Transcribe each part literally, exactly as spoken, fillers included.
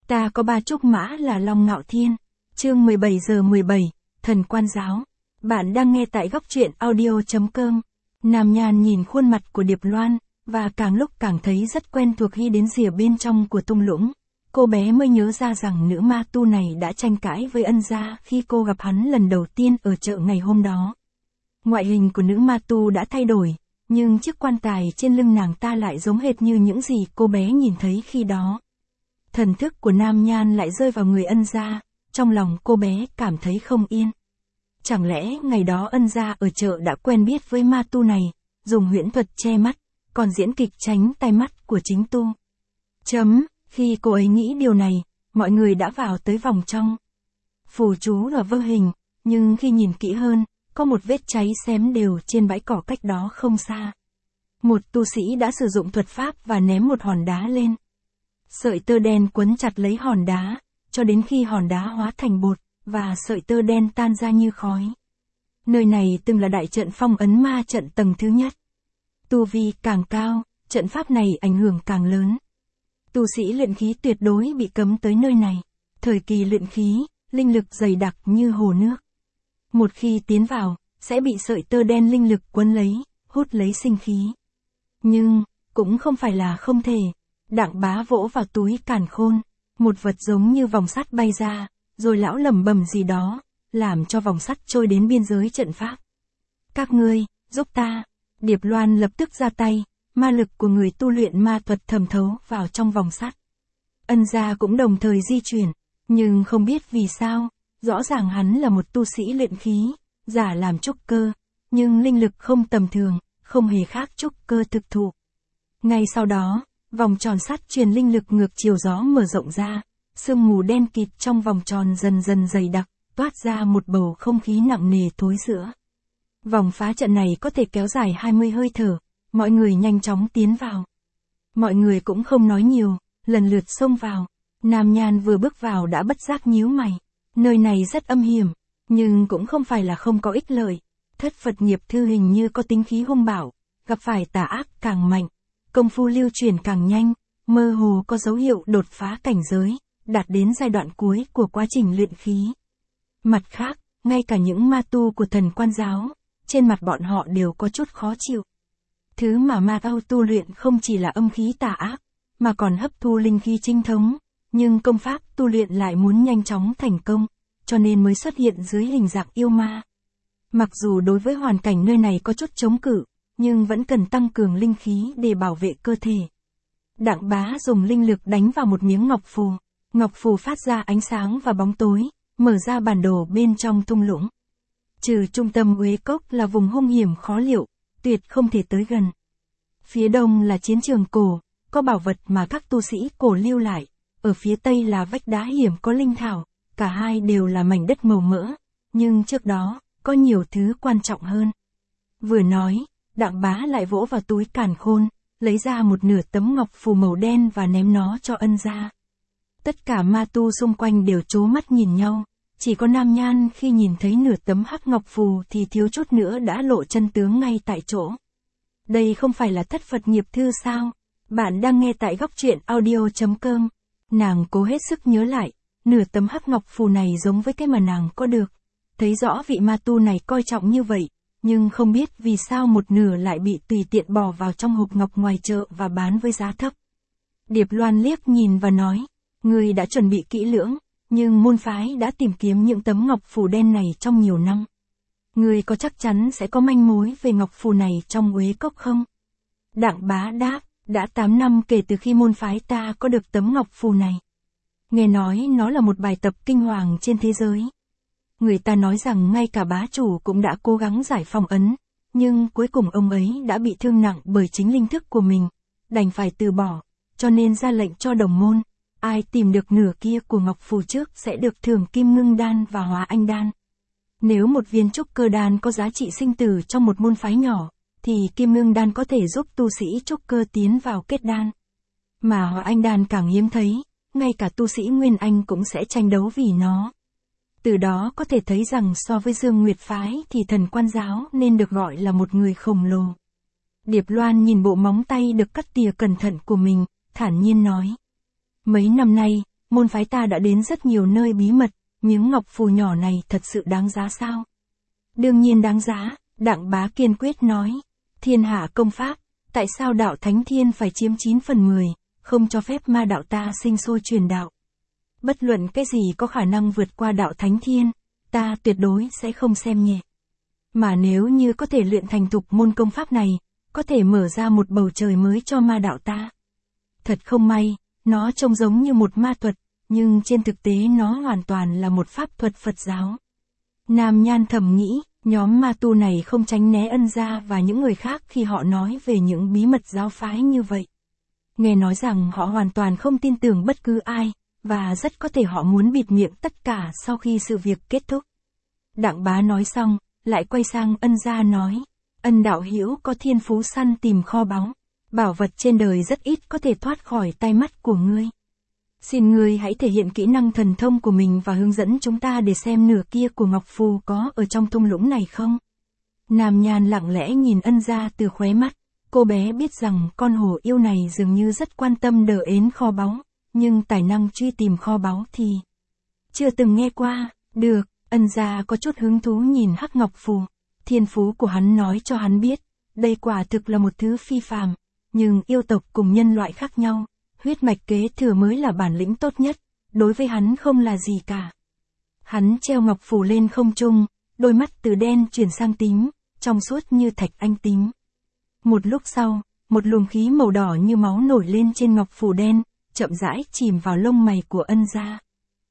Ta có ba trúc mã là Long Ngạo Thiên. Chương mười bảy giờ mười bảy, Thần Quan Giáo. Bạn đang nghe tại góc truyện audio chấm com. Nam Nhan nhìn khuôn mặt của Điệp Loan, và càng lúc càng thấy rất quen thuộc khi đến rìa bên trong của thung lũng. Cô bé mới nhớ ra rằng nữ ma tu này đã tranh cãi với ân gia khi cô gặp hắn lần đầu tiên ở chợ ngày hôm đó. Ngoại hình của nữ ma tu đã thay đổi, nhưng chiếc quan tài trên lưng nàng ta lại giống hệt như những gì cô bé nhìn thấy khi đó. Thần thức của Nam Nhan lại rơi vào người ân gia, trong lòng cô bé cảm thấy không yên. Chẳng lẽ ngày đó ân gia ở chợ đã quen biết với ma tu này, dùng huyễn thuật che mắt, còn diễn kịch tránh tai mắt của chính tu. Chấm, khi cô ấy nghĩ điều này, mọi người đã vào tới vòng trong. Phù chú là vô hình, nhưng khi nhìn kỹ hơn, có một vết cháy xém đều trên bãi cỏ cách đó không xa. Một tu sĩ đã sử dụng thuật pháp và ném một hòn đá lên. Sợi tơ đen quấn chặt lấy hòn đá, cho đến khi hòn đá hóa thành bột, và sợi tơ đen tan ra như khói. Nơi này từng là đại trận phong ấn ma trận tầng thứ nhất. Tu vi càng cao, trận pháp này ảnh hưởng càng lớn. Tu sĩ luyện khí tuyệt đối bị cấm tới nơi này. Thời kỳ luyện khí, linh lực dày đặc như hồ nước. Một khi tiến vào, sẽ bị sợi tơ đen linh lực quấn lấy, hút lấy sinh khí. Nhưng, cũng không phải là không thể. Đặng Bá vỗ vào túi càn khôn, một vật giống như vòng sắt bay ra, rồi lão lẩm bẩm gì đó, làm cho vòng sắt trôi đến biên giới trận pháp. Các ngươi, giúp ta. Điệp Loan lập tức ra tay, ma lực của người tu luyện ma thuật thẩm thấu vào trong vòng sắt. Ân gia cũng đồng thời di chuyển, nhưng không biết vì sao, rõ ràng hắn là một tu sĩ luyện khí, giả làm trúc cơ, nhưng linh lực không tầm thường, không hề khác trúc cơ thực thụ. Ngay sau đó, vòng tròn sắt truyền linh lực ngược chiều gió mở rộng ra, sương mù đen kịt trong vòng tròn dần dần dày đặc, toát ra một bầu không khí nặng nề thối rữa. Vòng phá trận này có thể kéo dài hai mươi hơi thở, mọi người nhanh chóng tiến vào. Mọi người cũng không nói nhiều, lần lượt xông vào. Nam Nhan vừa bước vào đã bất giác nhíu mày. Nơi này rất âm hiểm, nhưng cũng không phải là không có ích lợi. Thất Phật nghiệp thư hình như có tính khí hung bạo, gặp phải tà ác càng mạnh, công phu lưu truyền càng nhanh, mơ hồ có dấu hiệu đột phá cảnh giới, đạt đến giai đoạn cuối của quá trình luyện khí. Mặt khác, ngay cả những ma tu của Thần Quan Giáo, trên mặt bọn họ đều có chút khó chịu. Thứ mà ma tu tu luyện không chỉ là âm khí tà ác, mà còn hấp thu linh khí chính thống, nhưng công pháp tu luyện lại muốn nhanh chóng thành công, cho nên mới xuất hiện dưới hình dạng yêu ma. Mặc dù đối với hoàn cảnh nơi này có chút chống cự, nhưng vẫn cần tăng cường linh khí để bảo vệ cơ thể. Đặng Bá dùng linh lực đánh vào một miếng ngọc phù. Ngọc phù phát ra ánh sáng và bóng tối, mở ra bản đồ bên trong thung lũng. Trừ trung tâm Uế Cốc là vùng hung hiểm khó liệu, tuyệt không thể tới gần. Phía đông là chiến trường cổ, có bảo vật mà các tu sĩ cổ lưu lại. Ở phía tây là vách đá hiểm có linh thảo, cả hai đều là mảnh đất màu mỡ. Nhưng trước đó, có nhiều thứ quan trọng hơn. Vừa nói, Đặng Bá lại vỗ vào túi càn khôn, lấy ra một nửa tấm ngọc phù màu đen và ném nó cho ân gia. Tất cả ma tu xung quanh đều trố mắt nhìn nhau, chỉ có Nam Nhan khi nhìn thấy nửa tấm hắc ngọc phù thì thiếu chút nữa đã lộ chân tướng ngay tại chỗ. Đây không phải là Thất Phật nghiệp thư sao? Bạn đang nghe tại góc truyện audio chấm com. Nàng cố hết sức nhớ lại, nửa tấm hắc ngọc phù này giống với cái mà nàng có được. Thấy rõ vị ma tu này coi trọng như vậy, nhưng không biết vì sao một nửa lại bị tùy tiện bỏ vào trong hộp ngọc ngoài chợ và bán với giá thấp. Điệp Loan liếc nhìn và nói, người đã chuẩn bị kỹ lưỡng, nhưng môn phái đã tìm kiếm những tấm ngọc phù đen này trong nhiều năm. Người có chắc chắn sẽ có manh mối về ngọc phù này trong Uế Cốc không? Đặng Bá đáp, đã tám năm kể từ khi môn phái ta có được tấm ngọc phù này. Nghe nói nó là một bài tập kinh hoàng trên thế giới. Người ta nói rằng ngay cả bá chủ cũng đã cố gắng giải phong ấn, nhưng cuối cùng ông ấy đã bị thương nặng bởi chính linh thức của mình, đành phải từ bỏ, cho nên ra lệnh cho đồng môn, ai tìm được nửa kia của ngọc phù trước sẽ được thưởng kim ngưng đan và hóa anh đan. Nếu một viên trúc cơ đan có giá trị sinh tử trong một môn phái nhỏ, thì kim ngưng đan có thể giúp tu sĩ trúc cơ tiến vào kết đan. Mà hóa anh đan càng hiếm thấy, ngay cả tu sĩ Nguyên Anh cũng sẽ tranh đấu vì nó. Từ đó có thể thấy rằng so với Dương Nguyệt phái thì Thần Quan Giáo nên được gọi là một người khổng lồ. Điệp Loan nhìn bộ móng tay được cắt tỉa cẩn thận của mình, thản nhiên nói. Mấy năm nay, môn phái ta đã đến rất nhiều nơi bí mật, miếng ngọc phù nhỏ này thật sự đáng giá sao? Đương nhiên đáng giá, Đặng Bá kiên quyết nói. Thiên hạ công pháp, tại sao đạo Thánh Thiên phải chiếm chín phần mười, không cho phép ma đạo ta sinh sôi truyền đạo? Bất luận cái gì có khả năng vượt qua đạo Thánh Thiên, ta tuyệt đối sẽ không xem nhẹ. Mà nếu như có thể luyện thành thục môn công pháp này, có thể mở ra một bầu trời mới cho ma đạo ta. Thật không may, nó trông giống như một ma thuật, nhưng trên thực tế nó hoàn toàn là một pháp thuật Phật giáo. Nam Nhan thầm nghĩ, nhóm ma tu này không tránh né Ân gia và những người khác khi họ nói về những bí mật giáo phái như vậy. Nghe nói rằng họ hoàn toàn không tin tưởng bất cứ ai, và rất có thể họ muốn bịt miệng tất cả sau khi sự việc kết thúc. Đặng Bá nói xong, lại quay sang Ân gia nói, Ân đạo hữu có thiên phú săn tìm kho báu, bảo vật trên đời rất ít có thể thoát khỏi tay mắt của ngươi. Xin ngươi hãy thể hiện kỹ năng thần thông của mình và hướng dẫn chúng ta để xem nửa kia của ngọc phù có ở trong thung lũng này không. Nam Nhan lặng lẽ nhìn Ân gia từ khóe mắt, cô bé biết rằng con hổ yêu này dường như rất quan tâm đờ ến kho báu, nhưng tài năng truy tìm kho báu thì chưa từng nghe qua. Được, Ân gia có chút hứng thú nhìn hắc ngọc phù. Thiên phú của hắn nói cho hắn biết, đây quả thực là một thứ phi phàm, nhưng yêu tộc cùng nhân loại khác nhau, huyết mạch kế thừa mới là bản lĩnh tốt nhất, đối với hắn không là gì cả. Hắn treo ngọc phù lên không trung, đôi mắt từ đen chuyển sang tím, trong suốt như thạch anh tím. Một lúc sau, một luồng khí màu đỏ như máu nổi lên trên ngọc phù đen, chậm rãi chìm vào lông mày của Ân gia.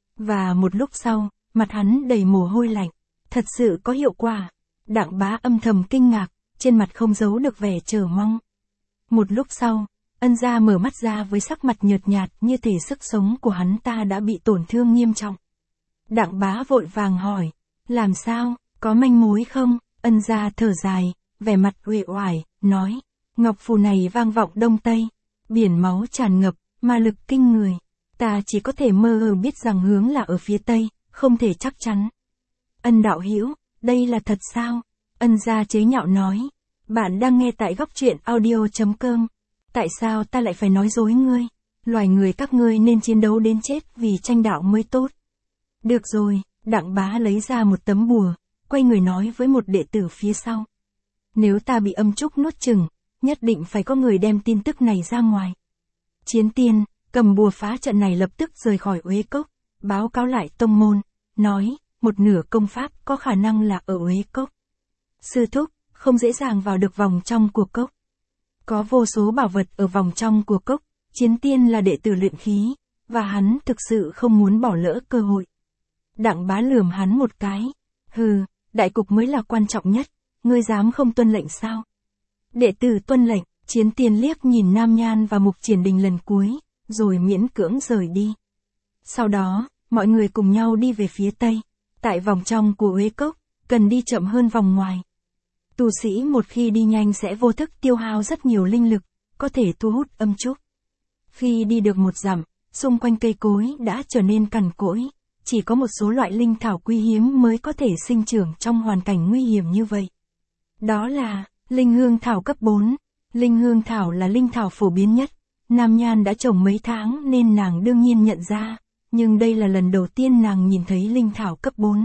Và một lúc sau, mặt hắn đầy mồ hôi lạnh, thật sự có hiệu quả. Đặng Bá âm thầm kinh ngạc, trên mặt không giấu được vẻ chờ mong. Một lúc sau, Ân gia mở mắt ra với sắc mặt nhợt nhạt như thể sức sống của hắn ta đã bị tổn thương nghiêm trọng. Đặng Bá vội vàng hỏi, làm sao, có manh mối không? Ân gia thở dài, vẻ mặt uể oải, nói, ngọc phù này vang vọng đông tây, biển máu tràn ngập, ma lực kinh người. Ta chỉ có thể mơ hồ biết rằng hướng là ở phía tây, không thể chắc chắn. Ân đạo hữu, đây là thật sao? Ân gia chế nhạo nói, bạn đang nghe tại góc truyện audio chấm com. Tại sao ta lại phải nói dối ngươi? Loài người các ngươi nên chiến đấu đến chết vì tranh đạo mới tốt. Được rồi, Đặng Bá lấy ra một tấm bùa, quay người nói với một đệ tử phía sau. Nếu ta bị âm trúc nuốt chửng, nhất định phải có người đem tin tức này ra ngoài. Chiến Tiên, cầm bùa phá trận này lập tức rời khỏi Uế Cốc, báo cáo lại tông môn, nói, một nửa công pháp có khả năng là ở Uế Cốc. Sư thúc, không dễ dàng vào được vòng trong của cốc. Có vô số bảo vật ở vòng trong của cốc, Chiến Tiên là đệ tử luyện khí, và hắn thực sự không muốn bỏ lỡ cơ hội. Đặng Bá lườm hắn một cái, hừ, đại cục mới là quan trọng nhất, ngươi dám không tuân lệnh sao? Đệ tử tuân lệnh, Chiến Tiên liếc nhìn Nam Nhan và Mục Triển Đình lần cuối, rồi miễn cưỡng rời đi. Sau đó, mọi người cùng nhau đi về phía tây, tại vòng trong của Uế Cốc, cần đi chậm hơn vòng ngoài. Tu sĩ một khi đi nhanh sẽ vô thức tiêu hao rất nhiều linh lực, có thể thu hút âm trúc. Khi đi được một dặm, xung quanh cây cối đã trở nên cằn cỗi, chỉ có một số loại linh thảo quý hiếm mới có thể sinh trưởng trong hoàn cảnh nguy hiểm như vậy. Đó là, linh hương thảo cấp bốn. Linh hương thảo là linh thảo phổ biến nhất, Nam Nhan đã trồng mấy tháng nên nàng đương nhiên nhận ra, nhưng đây là lần đầu tiên nàng nhìn thấy linh thảo cấp bốn.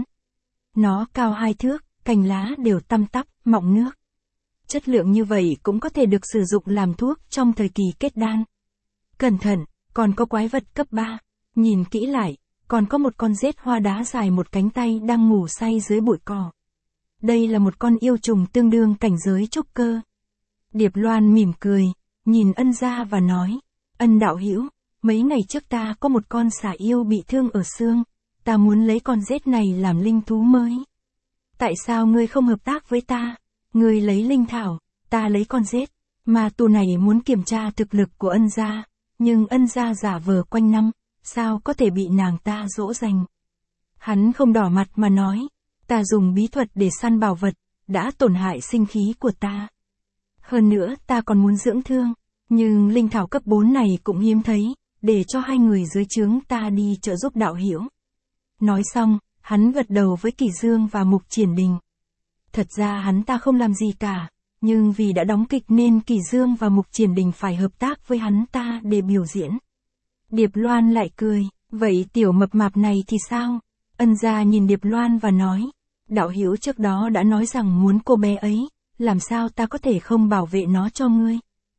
Nó cao hai thước, cành lá đều tăm tắp, mọng nước. Chất lượng như vậy cũng có thể được sử dụng làm thuốc trong thời kỳ kết đan. Cẩn thận, còn có quái vật cấp ba. Nhìn kỹ lại, còn có một con rết hoa đá dài một cánh tay đang ngủ say dưới bụi cỏ. Đây là một con yêu trùng tương đương cảnh giới trúc cơ. Điệp Loan mỉm cười, nhìn Ân gia và nói, Ân đạo hữu, mấy ngày trước ta có một con xà yêu bị thương ở xương, ta muốn lấy con rết này làm linh thú mới. Tại sao ngươi không hợp tác với ta? Ngươi lấy linh thảo, ta lấy con rết. Ma tu này muốn kiểm tra thực lực của Ân gia, nhưng Ân gia giả vờ quanh năm, sao có thể bị nàng ta dỗ dành. Hắn không đỏ mặt mà nói, ta dùng bí thuật để săn bảo vật, đã tổn hại sinh khí của ta. Hơn nữa ta còn muốn dưỡng thương, nhưng linh thảo cấp bốn này cũng hiếm thấy, để cho hai người dưới trướng ta đi trợ giúp đạo hữu. Nói xong, hắn gật đầu với Kỷ Dương và Mục Triển Đình. Thật ra hắn ta không làm gì cả, nhưng vì đã đóng kịch nên Kỷ Dương và Mục Triển Đình phải hợp tác với hắn ta để biểu diễn. Điệp Loan lại cười, Vậy tiểu mập mạp này thì sao? Ân gia nhìn Điệp Loan và nói, đạo hữu trước đó đã nói rằng muốn cô bé ấy, làm sao ta có thể không bảo vệ nó cho ngươi?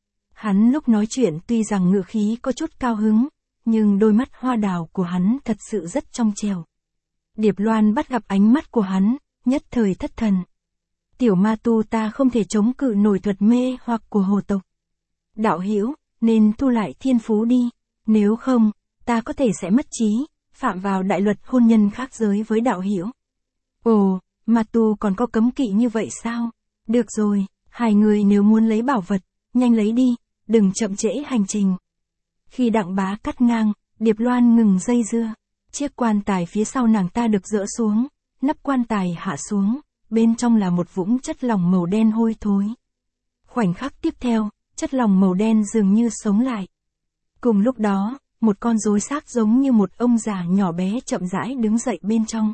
Hắn lúc nói chuyện tuy rằng ngữ khí có chút cao hứng, nhưng đôi mắt hoa đào của hắn thật sự rất trong trẻo. Điệp Loan bắt gặp ánh mắt của hắn, nhất thời thất thần. Tiểu ma tu ta không thể chống cự nổi thuật mê hoặc của hồ tộc. Đạo hữu, nên thu lại thiên phú đi, nếu không, ta có thể sẽ mất trí, phạm vào đại luật hôn nhân khác giới với đạo hữu. Ồ, ma tu còn có cấm kỵ như vậy sao? Được rồi, hai người nếu muốn lấy bảo vật, nhanh lấy đi, đừng chậm trễ hành trình. Khi Đặng Bá cắt ngang, Điệp Loan ngừng dây dưa. Chiếc quan tài phía sau nàng ta được dỡ xuống, nắp quan tài hạ xuống, bên trong là một vũng chất lỏng màu đen hôi thối. Khoảnh khắc tiếp theo, chất lỏng màu đen dường như sống lại. Cùng lúc đó, một con rối xác giống như một ông già nhỏ bé chậm rãi đứng dậy bên trong.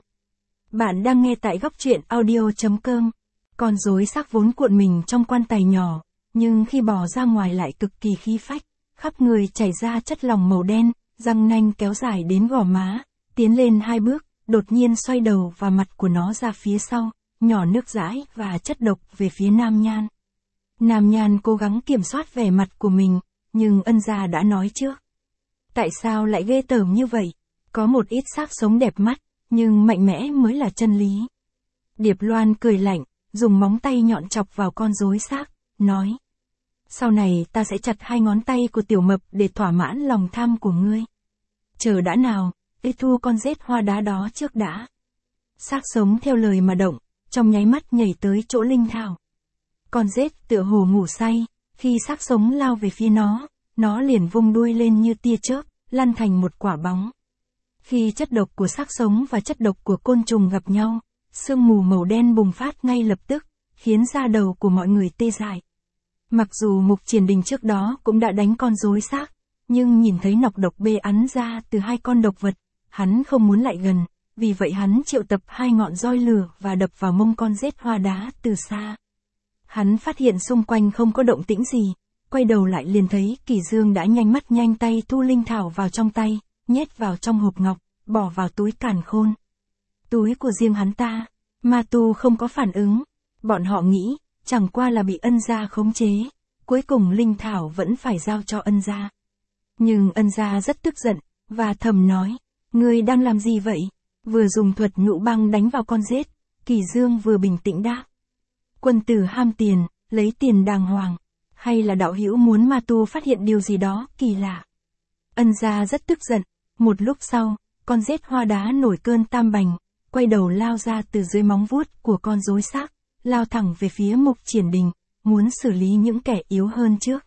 Bạn đang nghe tại góc truyện audio chấm com. Con rối xác vốn cuộn mình trong quan tài nhỏ, nhưng khi bò ra ngoài lại cực kỳ khí phách, khắp người chảy ra chất lỏng màu đen, răng nanh kéo dài đến gò má, tiến lên hai bước, đột nhiên xoay đầu và mặt của nó ra phía sau, nhỏ nước dãi và chất độc về phía Nam Nhan. Nam Nhan cố gắng kiểm soát vẻ mặt của mình, nhưng Ân gia đã nói trước. Tại sao lại ghê tởm như vậy? Có một ít xác sống đẹp mắt, nhưng mạnh mẽ mới là chân lý. Điệp Loan cười lạnh, dùng móng tay nhọn chọc vào con rối xác, nói. Sau này ta sẽ chặt hai ngón tay của tiểu mập để thỏa mãn lòng tham của ngươi. Chờ đã nào, đi thu con rết hoa đá đó trước đã. Xác sống theo lời mà động, trong nháy mắt nhảy tới chỗ linh thảo. Con rết tựa hồ ngủ say, khi xác sống lao về phía nó, nó liền vung đuôi lên như tia chớp, lăn thành một quả bóng. Khi chất độc của xác sống và chất độc của côn trùng gặp nhau, sương mù màu đen bùng phát ngay lập tức, khiến da đầu của mọi người tê dại. Mặc dù Mục Triển Đình trước đó cũng đã đánh con rối xác, nhưng nhìn thấy nọc độc bê ắn ra từ hai con độc vật, hắn không muốn lại gần, vì vậy hắn triệu tập hai ngọn roi lửa và đập vào mông con rết hoa đá từ xa. Hắn phát hiện xung quanh không có động tĩnh gì, quay đầu lại liền thấy Kỳ Dương đã nhanh mắt nhanh tay thu linh thảo vào trong tay, nhét vào trong hộp ngọc, bỏ vào túi càn khôn. Túi của riêng hắn ta, ma tu không có phản ứng, bọn họ nghĩ, chẳng qua là bị Ân gia khống chế, cuối cùng linh thảo vẫn phải giao cho Ân gia. Nhưng Ân gia rất tức giận, và thầm nói, ngươi đang làm gì vậy? Vừa dùng thuật nhũ băng đánh vào con rết, Kỳ Dương vừa bình tĩnh đáp. Quân tử ham tiền, lấy tiền đàng hoàng, hay là đạo hữu muốn ma tu phát hiện điều gì đó kỳ lạ? Ân gia rất tức giận, một lúc sau, con rết hoa đá nổi cơn tam bành, quay đầu lao ra từ dưới móng vuốt của con rối xác, lao thẳng về phía Mục Triển Đình, muốn xử lý những kẻ yếu hơn trước.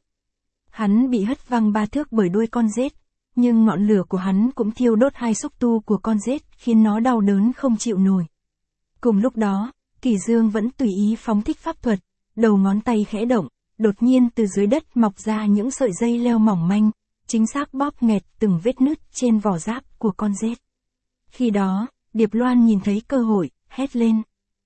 Hắn bị hất văng ba thước bởi đuôi con rết, nhưng ngọn lửa của hắn cũng thiêu đốt hai xúc tu của con rết khiến nó đau đớn không chịu nổi. Cùng lúc đó, Kỳ Dương vẫn tùy ý phóng thích pháp thuật, đầu ngón tay khẽ động, đột nhiên từ dưới đất mọc ra những sợi dây leo mỏng manh, chính xác bóp nghẹt từng vết nứt trên vỏ giáp của con rết. Khi đó, Điệp Loan nhìn thấy cơ hội, hét lên.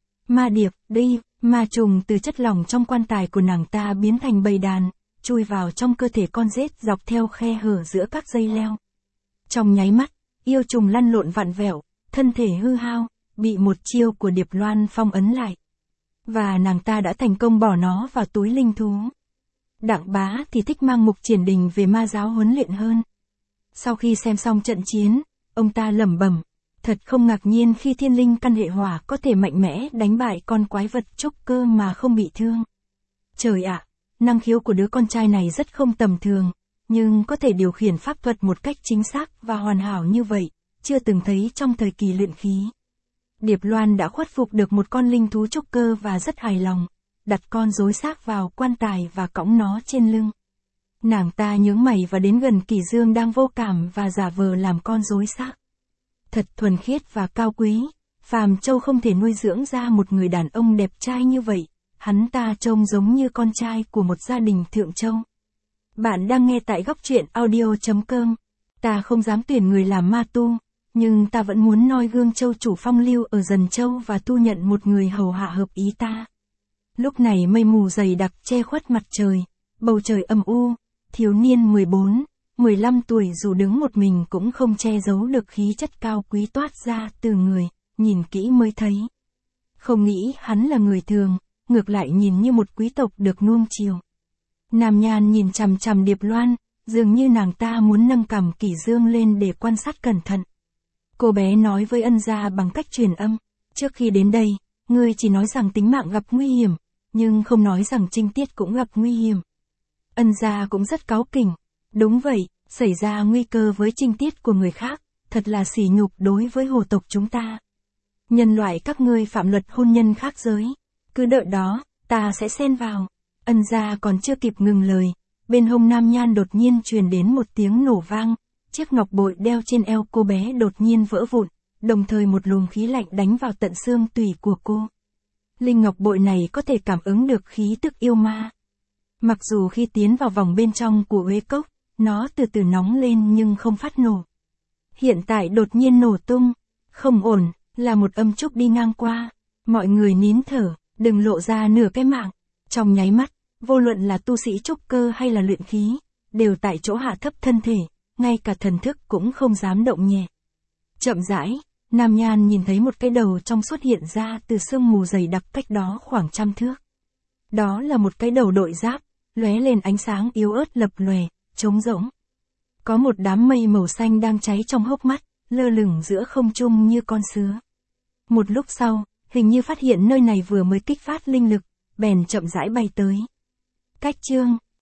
Ma điệp, đi, ma trùng từ chất lỏng trong quan tài của nàng ta biến thành bầy đàn, chui vào trong cơ thể con rết dọc theo khe hở giữa các dây leo. Trong nháy mắt, yêu trùng lăn lộn vặn vẹo, thân thể hư hao, bị một chiêu của Điệp Loan phong ấn lại. Và nàng ta đã thành công bỏ nó vào túi linh thú. Đặng Bá thì thích mang Mục Triển Đình về ma giáo huấn luyện hơn. Sau khi xem xong trận chiến, ông ta lẩm bẩm, thật không ngạc nhiên khi thiên linh căn hệ hỏa có thể mạnh mẽ đánh bại con quái vật trúc cơ mà không bị thương. Trời ạ, năng khiếu của đứa con trai này rất không tầm thường, nhưng có thể điều khiển pháp thuật một cách chính xác và hoàn hảo như vậy, chưa từng thấy trong thời kỳ luyện khí. Điệp Loan đã khuất phục được một con linh thú trúc cơ và rất hài lòng, đặt con rối xác vào quan tài và cõng nó trên lưng. Nàng ta nhướng mày và đến gần Kỳ Dương đang vô cảm và giả vờ làm con rối xác. Thật thuần khiết và cao quý, phàm châu không thể nuôi dưỡng ra một người đàn ông đẹp trai như vậy, hắn ta trông giống như con trai của một gia đình thượng châu. Bạn đang nghe tại góc truyện audio chấm com. Ta không dám tuyển người làm ma tu, nhưng ta vẫn muốn noi gương châu chủ phong lưu ở Dần Châu và tu nhận một người hầu hạ hợp ý ta. Lúc này mây mù dày đặc che khuất mặt trời, bầu trời âm u, thiếu niên mười bốn, mười lăm tuổi dù đứng một mình cũng không che giấu được khí chất cao quý toát ra từ người, nhìn kỹ mới thấy. Không nghĩ hắn là người thường, ngược lại nhìn như một quý tộc được nuông chiều. Nam Nhan nhìn chằm chằm Điệp Loan, dường như nàng ta muốn nâng cằm kỷ dương lên để quan sát cẩn thận. Cô bé nói với Ân Gia bằng cách truyền âm, trước khi đến đây, ngươi chỉ nói rằng tính mạng gặp nguy hiểm, nhưng không nói rằng Trinh Tiết cũng gặp nguy hiểm. Ân Gia cũng rất cáu kỉnh, đúng vậy, xảy ra nguy cơ với Trinh Tiết của người khác, thật là sỉ nhục đối với hồ tộc chúng ta. Nhân loại các ngươi phạm luật hôn nhân khác giới, cứ đợi đó, ta sẽ xen vào. Ân Gia còn chưa kịp ngừng lời, bên hông Nam Nhan đột nhiên truyền đến một tiếng nổ vang, chiếc ngọc bội đeo trên eo cô bé đột nhiên vỡ vụn, đồng thời một luồng khí lạnh đánh vào tận xương tủy của cô. Linh ngọc bội này có thể cảm ứng được khí tức yêu ma. Mặc dù khi tiến vào vòng bên trong của uế cốc, nó từ từ nóng lên nhưng không phát nổ. Hiện tại đột nhiên nổ tung, không ổn, là một âm trúc đi ngang qua. Mọi người nín thở, đừng lộ ra nửa cái mạng. Trong nháy mắt, vô luận là tu sĩ trúc cơ hay là luyện khí, đều tại chỗ hạ thấp thân thể, ngay cả thần thức cũng không dám động nhẹ. Chậm rãi, Nam Nhan nhìn thấy một cái đầu trong xuất hiện ra từ sương mù dày đặc cách đó khoảng trăm thước. Đó là một cái đầu đội giáp, lóe lên ánh sáng yếu ớt lập lòe, trống rỗng. Có một đám mây màu xanh đang cháy trong hốc mắt, lơ lửng giữa không trung như con sứa. Một lúc sau, hình như phát hiện nơi này vừa mới kích phát linh lực, bèn chậm rãi bay tới. Cách chương